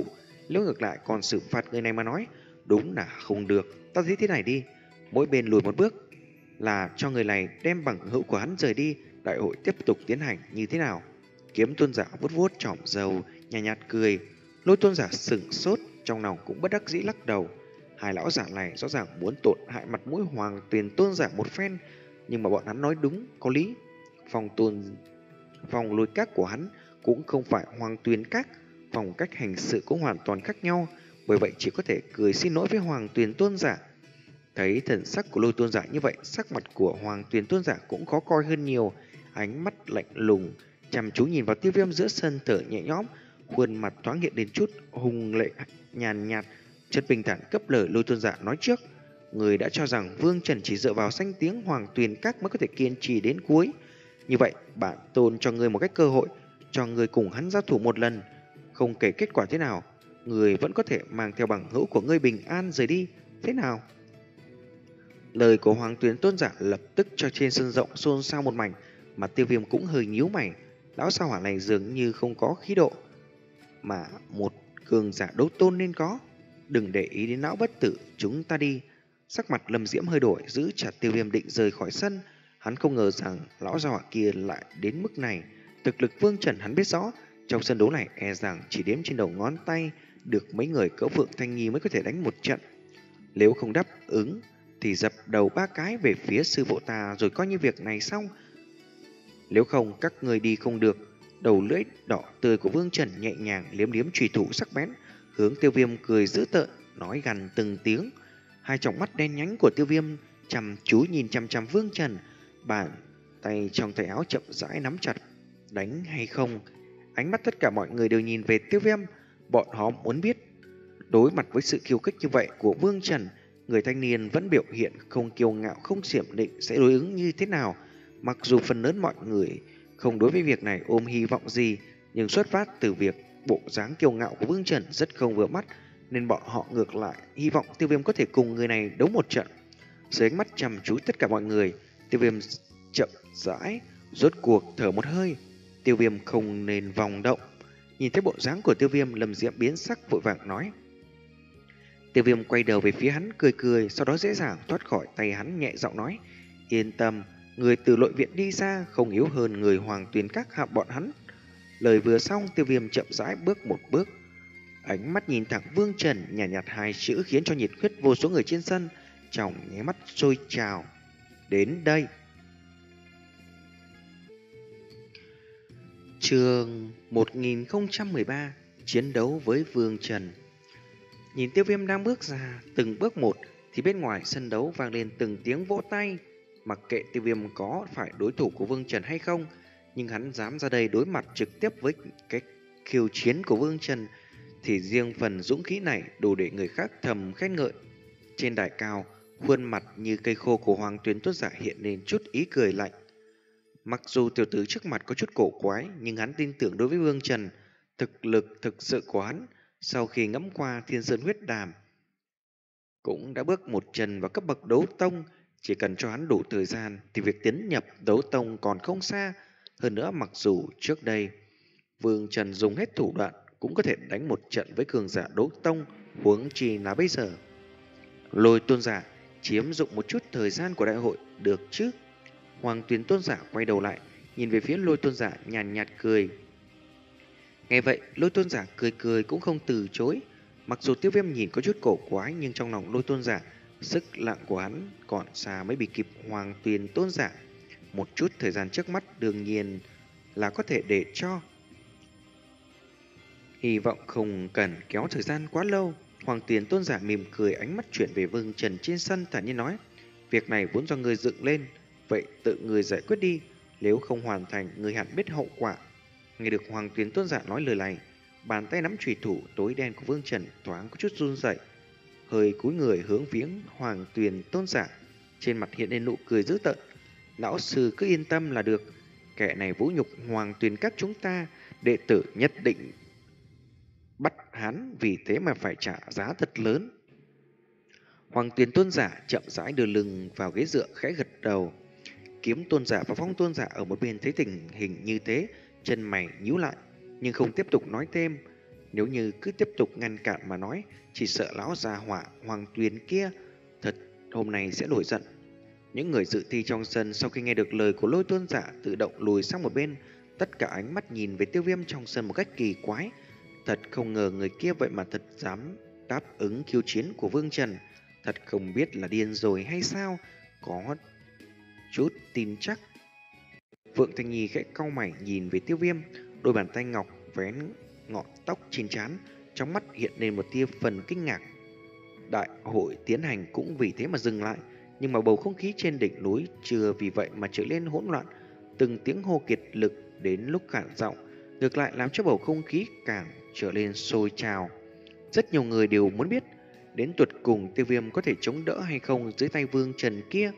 Liễu ngược lại còn xử phạt người này mà nói, đúng là không được. Ta thấy thế này đi, mỗi bên lùi một bước là cho người này đem bằng hữu của hắn rời đi, đại hội tiếp tục tiến hành như thế nào? Kiếm tôn giả vuốt vuốt trỏm dầu, nhạt nhạt cười. Lôi tôn giả sững sốt, trong lòng cũng bất đắc dĩ lắc đầu. Hai lão giả này rõ ràng muốn tổn hại mặt mũi Hoàng Tuyền tôn giả một phen, nhưng mà bọn hắn nói đúng, có lý. Phòng tôn phòng lôi các của hắn cũng không phải Hoàng Tuyền các, phong cách hành sự cũng hoàn toàn khác nhau, bởi vậy chỉ có thể cười xin lỗi với Hoàng Tuyền tôn giả. Thấy thần sắc của lôi tôn giả như vậy, sắc mặt của Hoàng Tuyền tôn giả cũng khó coi hơn nhiều, ánh mắt lạnh lùng, chăm chú nhìn vào Tiêu Viêm giữa sân thở nhẹ nhõm, khuôn mặt thoáng hiện đến chút hùng lệ nhàn nhạt, chất bình thản cấp lời lôi tôn giả nói trước. Người đã cho rằng Vương Trần chỉ dựa vào danh tiếng Hoàng Tuyền các mới có thể kiên trì đến cuối. Như vậy, bản tôn cho người một cách cơ hội, cho người cùng hắn giao thủ một lần. Không kể kết quả thế nào, người vẫn có thể mang theo bằng hữu của ngươi bình an rời đi. Thế nào? Lời của Hoàng Tuyền tôn giả lập tức cho trên sân rộng xôn xao một mảnh, mà Tiêu Viêm cũng hơi nhíu mày. Lão sao hỏa này dường như không có khí độ mà một cường giả đấu tôn nên có. Đừng để ý đến lão bất tử, chúng ta đi. Sắc mặt Lâm Diễm hơi đổi, giữ chặt Tiêu Viêm định rời khỏi sân. Hắn không ngờ rằng lão gia hỏa kia lại đến mức này. Thực lực Vương Trần hắn biết rõ, trong sân đấu này e rằng chỉ đếm trên đầu ngón tay được mấy người cỡ Phượng Thanh Nhi mới có thể đánh một trận. Nếu không đáp ứng thì dập đầu ba cái về phía sư phụ ta rồi coi như việc này xong. Nếu không các người đi không được. Đầu lưỡi đỏ tươi của Vương Trần nhẹ nhàng liếm liếm chùy thủ sắc bén, hướng Tiêu Viêm cười dữ tợn, nói gằn từng tiếng. Hai tròng mắt đen nhánh của Tiêu Viêm chăm chú nhìn chăm chăm Vương Trần, bàn tay trong tay áo chậm rãi nắm chặt. Đánh hay không? Ánh mắt tất cả mọi người đều nhìn về Tiêu Viêm. Bọn họ muốn biết, đối mặt với sự khiêu khích như vậy của Vương Trần, người thanh niên vẫn biểu hiện không kiêu ngạo không xiểm định sẽ đối ứng như thế nào. Mặc dù phần lớn mọi người không đối với việc này ôm hy vọng gì, nhưng xuất phát từ việc bộ dáng kiêu ngạo của Vương Trần rất không vừa mắt, nên bọn họ ngược lại hy vọng Tiêu Viêm có thể cùng người này đấu một trận. Dưới ánh mắt chăm chú tất cả mọi người, Tiêu Viêm chậm rãi rốt cuộc thở một hơi. Tiêu Viêm không nên vòng động. Nhìn thấy bộ dáng của Tiêu Viêm, Lâm Diễm biến sắc vội vàng nói. Tiêu Viêm quay đầu về phía hắn cười cười, sau đó dễ dàng thoát khỏi tay hắn, nhẹ giọng nói: Yên tâm, người từ nội viện đi ra không yếu hơn người Hoàng Tuyền các hạ bọn hắn. Lời vừa xong, Tiêu Viêm chậm rãi bước một bước, ánh mắt nhìn thẳng Vương Trần, nhạt nhạt hai chữ khiến cho nhiệt huyết vô số người trên sân trong nháy mắt sôi trào. Đến đây. Chương một nghìn không trăm mười ba, chiến đấu với Vương Trần. Nhìn Tiêu Viêm đang bước ra từng bước một thì bên ngoài sân đấu vang lên từng tiếng vỗ tay. Mặc kệ Tiêu Viêm có phải đối thủ của Vương Trần hay không, nhưng hắn dám ra đây đối mặt trực tiếp với cái khiêu chiến của Vương Trần thì riêng phần dũng khí này đủ để người khác thầm khen ngợi. Trên đài cao, khuôn mặt như cây khô của Hoàng Tuyền Tốt Giả hiện lên chút ý cười lạnh. Mặc dù tiểu tử trước mặt có chút cổ quái, nhưng hắn tin tưởng đối với Vương Trần, thực lực thực sự của hắn sau khi ngẫm qua Thiên Sơn huyết đàm cũng đã bước một chân vào cấp bậc đấu tông. Chỉ cần cho hắn đủ thời gian thì việc tiến nhập đấu tông còn không xa. Hơn nữa, mặc dù trước đây Vương Trần dùng hết thủ đoạn cũng có thể đánh một trận với cường giả đấu tông, huống chi là bây giờ. Lôi tôn giả chiếm dụng một chút thời gian của đại hội được chứ? Hoàng Tuyền tôn giả quay đầu lại nhìn về phía Lôi tôn giả, nhàn nhạt cười. Nghe vậy, Lôi tôn giả cười cười cũng không từ chối. Mặc dù Tiêu Viêm nhìn có chút cổ quái, nhưng trong lòng Lôi tôn giả, sức lặng của hắn còn xa mới bị kịp Hoàng Tuyền tôn giả. Một chút thời gian trước mắt đương nhiên là có thể để cho. Hy vọng không cần kéo thời gian quá lâu. Hoàng Tuyền tôn giả mỉm cười, ánh mắt chuyển về Vương Trần trên sân, thản nhiên nói: Việc này vốn do người dựng lên, vậy tự người giải quyết đi. Nếu không hoàn thành, người hẳn biết hậu quả. Nghe được Hoàng Tuyền tôn giả nói lời này, bàn tay nắm chùy thủ tối đen của Vương Trần thoáng có chút run rẩy, hơi cúi người hướng viếng Hoàng Tuyền tôn giả, trên mặt hiện lên nụ cười dữ tợn. Lão sư cứ yên tâm là được, kẻ này vũ nhục Hoàng Tuyền các chúng ta, đệ tử nhất định bắt hắn vì thế mà phải trả giá thật lớn. Hoàng Tuyền tôn giả chậm rãi đưa lưng vào ghế dựa, khẽ gật đầu. Kiếm tôn giả và Phong tôn giả ở một bên thấy tình hình như thế, chân mày nhíu lại nhưng không tiếp tục nói thêm. Nếu như cứ tiếp tục ngăn cản mà nói, chỉ sợ lão già hỏa Hoàng Tuyền kia thật hôm nay sẽ nổi giận. Những người dự thi trong sân sau khi nghe được lời của Lôi Tôn giả tự động lùi sang một bên, tất cả ánh mắt nhìn về Tiêu Viêm trong sân một cách kỳ quái. Thật không ngờ người kia vậy mà thật dám đáp ứng khiêu chiến của Vương Trần. Thật không biết là điên rồi hay sao, có chút tin chắc. Vượng Thanh Nhi khẽ cau mày nhìn về Tiêu Viêm, đôi bàn tay ngọc vén ngọn tóc trên trán, trong mắt hiện lên một tia phần kinh ngạc. Đại hội tiến hành cũng vì thế mà dừng lại, nhưng mà bầu không khí trên đỉnh núi chưa vì vậy mà trở nên hỗn loạn, từng tiếng hô kiệt lực đến lúc cạn giọng, ngược lại làm cho bầu không khí càng trở nên sôi trào. Rất nhiều người đều muốn biết đến tuột cùng Tiêu Viêm có thể chống đỡ hay không dưới tay Vương Trần kia.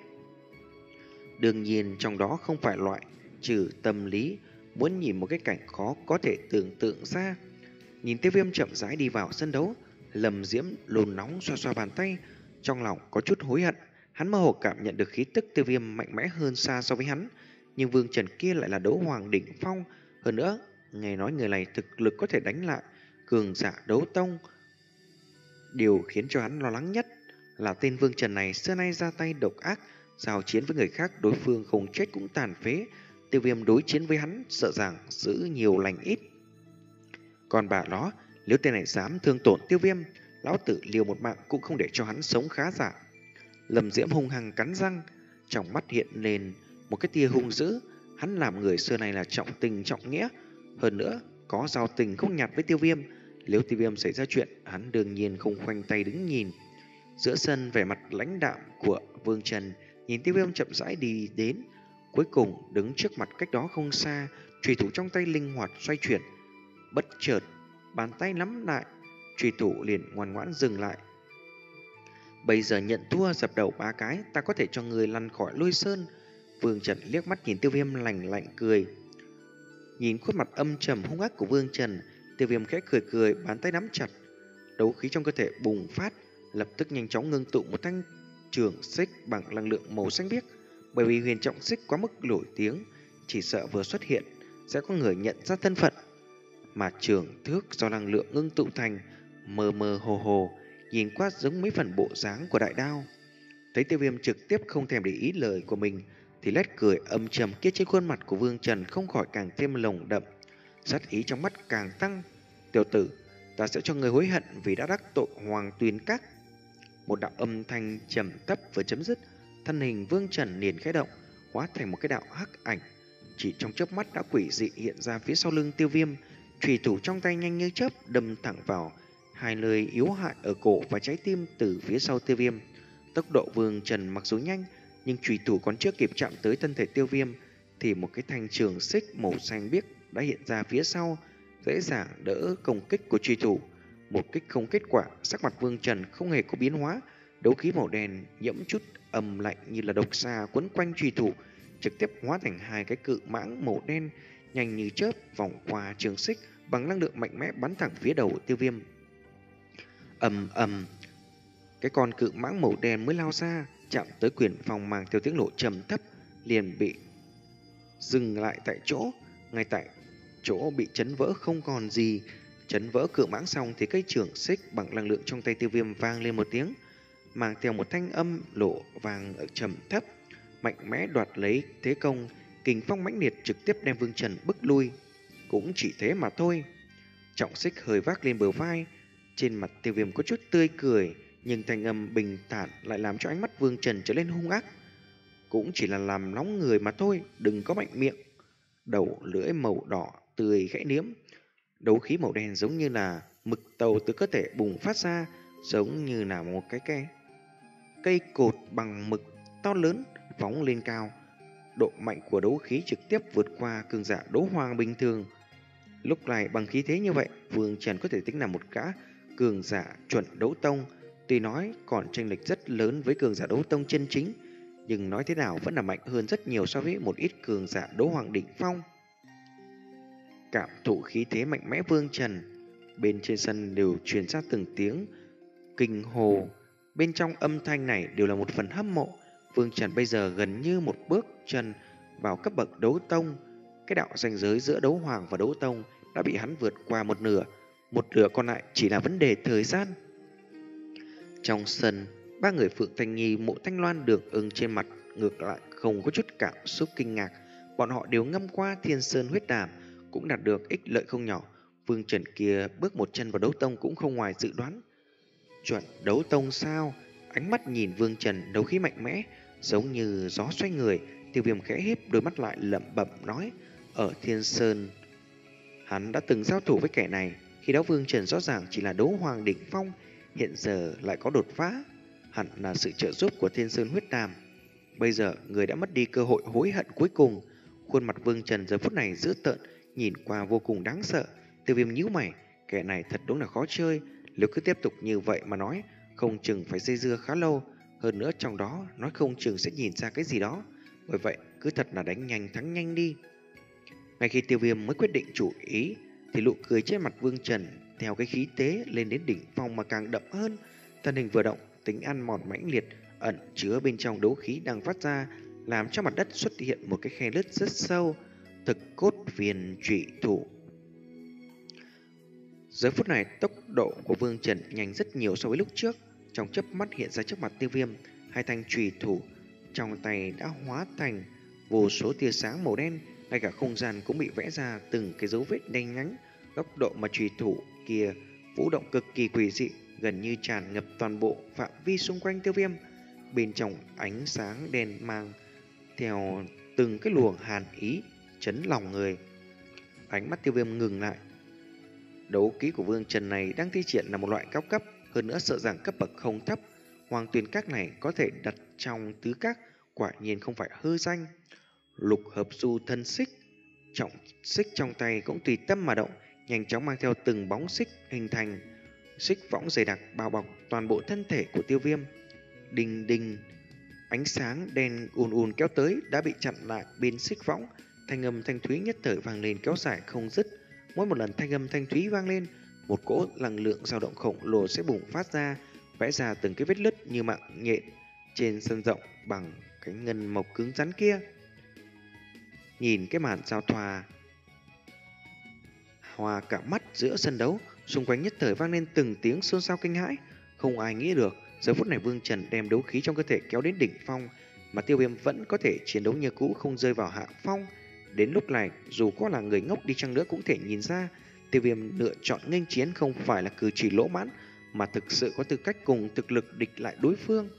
Đương nhiên trong đó không phải loại trừ tâm lý muốn nhìn một cái cảnh khó có thể tưởng tượng ra. Nhìn Tiêu Viêm chậm rãi đi vào sân đấu, Lâm Diễm lùn nóng xoa xoa bàn tay, trong lòng có chút hối hận. Hắn mơ hồ cảm nhận được khí tức Tiêu Viêm mạnh mẽ hơn xa so với hắn, nhưng Vương Trần kia lại là đấu hoàng đỉnh phong, hơn nữa nghe nói người này thực lực có thể đánh lại cường giả đấu tông. Điều khiến cho hắn lo lắng nhất là tên Vương Trần này xưa nay ra tay độc ác, giao chiến với người khác đối phương không chết cũng tàn phế. Tiêu Viêm đối chiến với hắn sợ rằng giữ nhiều lành ít. Còn bà nó, nếu tên này dám thương tổn Tiêu Viêm, lão tử liều một mạng cũng không để cho hắn sống khá giả. Lâm Diễm hung hăng cắn răng, trong mắt hiện lên một cái tia hung dữ. Hắn làm người xưa này là trọng tình trọng nghĩa, hơn nữa có giao tình không nhạt với Tiêu Viêm. Nếu Tiêu Viêm xảy ra chuyện, hắn đương nhiên không khoanh tay đứng nhìn. Giữa sân vẻ mặt lãnh đạm của Vương Trần nhìn Tiêu Viêm chậm rãi đi đến, cuối cùng đứng trước mặt cách đó không xa, chùy thủ trong tay linh hoạt xoay chuyển. Bất chợt bàn tay nắm lại, chùy thủ liền ngoan ngoãn dừng lại. Bây giờ nhận thua, dập đầu ba cái, ta có thể cho người lăn khỏi Lôi Sơn. Vương Trần liếc mắt nhìn Tiêu Viêm lạnh lạnh cười. Nhìn khuôn mặt âm trầm hung ác của Vương Trần, Tiêu Viêm khẽ cười cười, bàn tay nắm chặt, đấu khí trong cơ thể bùng phát, lập tức nhanh chóng ngưng tụ một thanh trường xích bằng năng lượng màu xanh biếc. Bởi vì huyền trọng xích quá mức nổi tiếng, chỉ sợ vừa xuất hiện sẽ có người nhận ra thân phận. Mà trường thước do năng lượng ngưng tụ thành mờ mờ hồ hồ, nhìn qua giống mấy phần bộ dáng của đại đao. Thấy Tiêu Viêm trực tiếp không thèm để ý lời của mình, thì nét cười âm trầm kia trên khuôn mặt của Vương Trần không khỏi càng thêm lồng đậm, sát ý trong mắt càng tăng. Tiểu tử, ta sẽ cho người hối hận vì đã đắc tội Hoàng Tuyền Các. Một đạo âm thanh trầm thấp vừa chấm dứt, thân hình Vương Trần liền khẽ động, hóa thành một cái đạo hắc ảnh, chỉ trong chớp mắt đã quỷ dị hiện ra phía sau lưng Tiêu Viêm, chùy thủ trong tay nhanh như chớp đâm thẳng vào hai nơi yếu hại ở cổ và trái tim từ phía sau Tiêu Viêm. Tốc độ Vương Trần mặc dù nhanh, nhưng chùy thủ còn chưa kịp chạm tới thân thể Tiêu Viêm thì một cái thanh trường xích màu xanh biếc đã hiện ra phía sau, dễ dàng đỡ công kích của chùy thủ. Một kích không kết quả, sắc mặt Vương Trần không hề có biến hóa, đấu khí màu đen nhiễm chút âm lạnh như là độc xà quấn quanh chùy thủ, trực tiếp hóa thành hai cái cự mãng màu đen nhanh như chớp vòng qua trường xích, bằng năng lượng mạnh mẽ bắn thẳng phía đầu Tiêu Viêm. Ầm ầm, cái con cự mãng màu đen mới lao ra, chạm tới quyền phòng mang theo tiếng nổ trầm thấp, liền bị dừng lại tại chỗ, ngay tại chỗ bị chấn vỡ không còn gì. Chấn vỡ cự mãng xong thì cây trường xích bằng năng lượng trong tay Tiêu Viêm vang lên một tiếng, mang theo một thanh âm lộ vàng ở trầm thấp, mạnh mẽ đoạt lấy thế công, kình phong mãnh liệt trực tiếp đem Vương Trần bức lui. Cũng chỉ thế mà thôi. Trọng xích hơi vác lên bờ vai, trên mặt Tiêu Viêm có chút tươi cười, nhưng thanh âm bình thản lại làm cho ánh mắt Vương Trần trở nên hung ác. Cũng chỉ là làm nóng người mà thôi, đừng có mạnh miệng. Đầu lưỡi màu đỏ tươi khẽ liếm, đấu khí màu đen giống như là mực tàu từ cơ thể bùng phát ra, giống như là một cái cây cây cột bằng mực to lớn phóng lên cao. Độ mạnh của đấu khí trực tiếp vượt qua cường giả đấu hoàng bình thường. Lúc này bằng khí thế như vậy, Vương Trần có thể tính là một gã cường giả chuẩn đấu tông. Tuy nói còn chênh lệch rất lớn với cường giả đấu tông chân chính, nhưng nói thế nào vẫn là mạnh hơn rất nhiều so với một ít cường giả đấu hoàng đỉnh phong. Cảm thụ khí thế mạnh mẽ Vương Trần, bên trên sân đều truyền ra từng tiếng kinh hồ. Bên trong âm thanh này đều là một phần hâm mộ. Vương Trần bây giờ gần như một bước chân vào cấp bậc đấu tông. Cái đạo ranh giới giữa đấu hoàng và đấu tông đã bị hắn vượt qua một nửa. một nửa còn lại chỉ là vấn đề thời gian. Trong sân, ba người Phượng Thanh Nhi, Mộ Thanh Loan, Đường Ưng trên mặt ngược lại không có chút cảm xúc kinh ngạc. Bọn họ đều ngâm qua Thiên Sơn huyết đàm, cũng đạt được ích lợi không nhỏ. Vương Trần kia bước một chân vào đấu tông cũng không ngoài dự đoán. Chuẩn đấu tông sao? Ánh mắt nhìn Vương Trần đấu khí mạnh mẽ, giống như gió xoay người. Tiêu Viêm khẽ híp đôi mắt lại lẩm bẩm nói, ở Thiên Sơn hắn đã từng giao thủ với kẻ này. Khi đó Vương Trần rõ ràng chỉ là đấu hoàng đỉnh phong, hiện giờ lại có đột phá, hẳn là sự trợ giúp của Thiên Sơn huyết đàm. Bây giờ người đã mất đi cơ hội hối hận cuối cùng. Khuôn mặt Vương Trần giờ phút này dữ tợn, nhìn qua vô cùng đáng sợ. Tiêu Viêm nhíu mày, kẻ này thật đúng là khó chơi. Nếu cứ tiếp tục như vậy mà nói, không chừng phải dây dưa khá lâu. Hơn nữa trong đó nói không chừng sẽ nhìn ra cái gì đó. Bởi vậy cứ thật là đánh nhanh thắng nhanh đi. Ngay khi Tiêu Viêm mới quyết định chủ ý, thì nụ cười trên mặt Vương Trần theo cái khí tế lên đến đỉnh phong mà càng đậm hơn. Thân hình vừa động, tính ăn mòn mãnh liệt ẩn chứa bên trong đấu khí đang phát ra, làm cho mặt đất xuất hiện một cái khe nứt rất sâu. Thực cốt viên trụy thủ. Giờ phút này tốc độ của Vương Trần nhanh rất nhiều so với lúc trước. Trong chớp mắt hiện ra trước mặt Tiêu Viêm, hai thanh trùy thủ trong tay đã hóa thành vô số tia sáng màu đen, ngay cả không gian cũng bị vẽ ra từng cái dấu vết đen nhánh. Góc độ mà trùy thủ kia vũ động cực kỳ quỷ dị, gần như tràn ngập toàn bộ phạm vi xung quanh Tiêu Viêm. Bên trong ánh sáng đen mang theo từng cái luồng hàn ý chấn lòng người. Ánh mắt Tiêu Viêm ngừng lại. Đấu kỹ của Vương Trần này đang thi triển là một loại cao cấp, hơn nữa sợ rằng cấp bậc không thấp. Hoàng Tuyền Các này có thể đặt trong tứ các, quả nhiên không phải hư danh. Lục hợp du thân xích, trọng xích trong tay cũng tùy tâm mà động, nhanh chóng mang theo từng bóng xích hình thành xích võng dày đặc bao bọc toàn bộ thân thể của Tiêu Viêm. Đinh đinh, ánh sáng đen ùn ùn kéo tới đã bị chặn lại bên xích võng. Thanh âm thanh thúy nhất thời vang lên kéo dài không dứt. Mỗi một lần thanh âm thanh thúy vang lên, một cỗ năng lượng dao động khổng lồ sẽ bùng phát ra, vẽ ra từng cái vết nứt như mạng nhện trên sân rộng bằng cái ngân mộc cứng rắn kia. Nhìn cái màn giao thoa hòa cả mắt giữa sân đấu, xung quanh nhất thời vang lên từng tiếng xôn xao kinh hãi. Không ai nghĩ được giờ phút này Vương Trần đem đấu khí trong cơ thể kéo đến đỉnh phong, mà Tiêu Viêm vẫn có thể chiến đấu như cũ, không rơi vào hạ phong. Đến lúc này, dù có là người ngốc đi chăng nữa cũng thể nhìn ra, Tiêu Viêm lựa chọn nghênh chiến không phải là cử chỉ lỗ mãn, mà thực sự có tư cách cùng thực lực địch lại đối phương.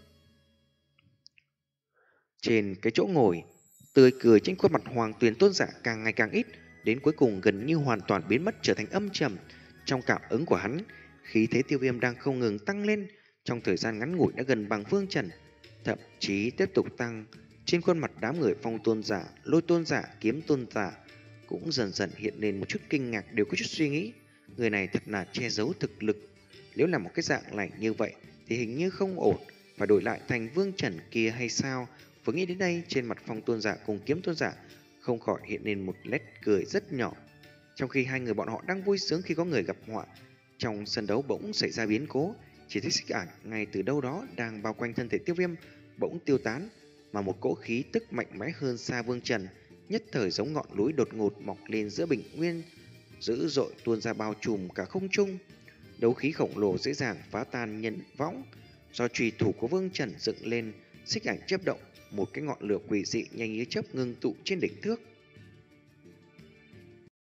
Trên cái chỗ ngồi, tươi cười trên khuôn mặt Hoàng Tuyền Tôn giả càng ngày càng ít, đến cuối cùng gần như hoàn toàn biến mất, trở thành âm trầm. Trong cảm ứng của hắn, khí thế Tiêu Viêm đang không ngừng tăng lên, trong thời gian ngắn ngủi đã gần bằng Vương Trần, thậm chí tiếp tục tăng. Trên khuôn mặt đám người Phong Tôn giả, Lôi Tôn giả, Kiếm Tôn giả cũng dần dần hiện lên một chút kinh ngạc, đều có chút suy nghĩ. Người này thật là che giấu thực lực. Nếu là một cái dạng lành như vậy thì hình như không ổn, phải đổi lại thành Vương Trần kia hay sao? Vừa nghĩ đến đây, trên mặt Phong Tôn giả cùng Kiếm Tôn giả không khỏi hiện lên một nét cười rất nhỏ. Trong khi hai người bọn họ đang vui sướng khi có người gặp họa, trong sân đấu bỗng xảy ra biến cố. Chỉ thấy xích ảnh ngay từ đâu đó đang bao quanh thân thể Tiêu Viêm bỗng tiêu tán, mà một cỗ khí tức mạnh mẽ hơn xa Vương Trần, nhất thời giống ngọn núi đột ngột mọc lên giữa bình nguyên, dữ dội tuôn ra bao trùm cả không trung. Đấu khí khổng lồ dễ dàng phá tan nhân võng do chùy thủ của Vương Trần dựng lên. Xích ảnh chớp động, một cái ngọn lửa quỷ dị nhanh như chớp ngưng tụ trên đỉnh thước.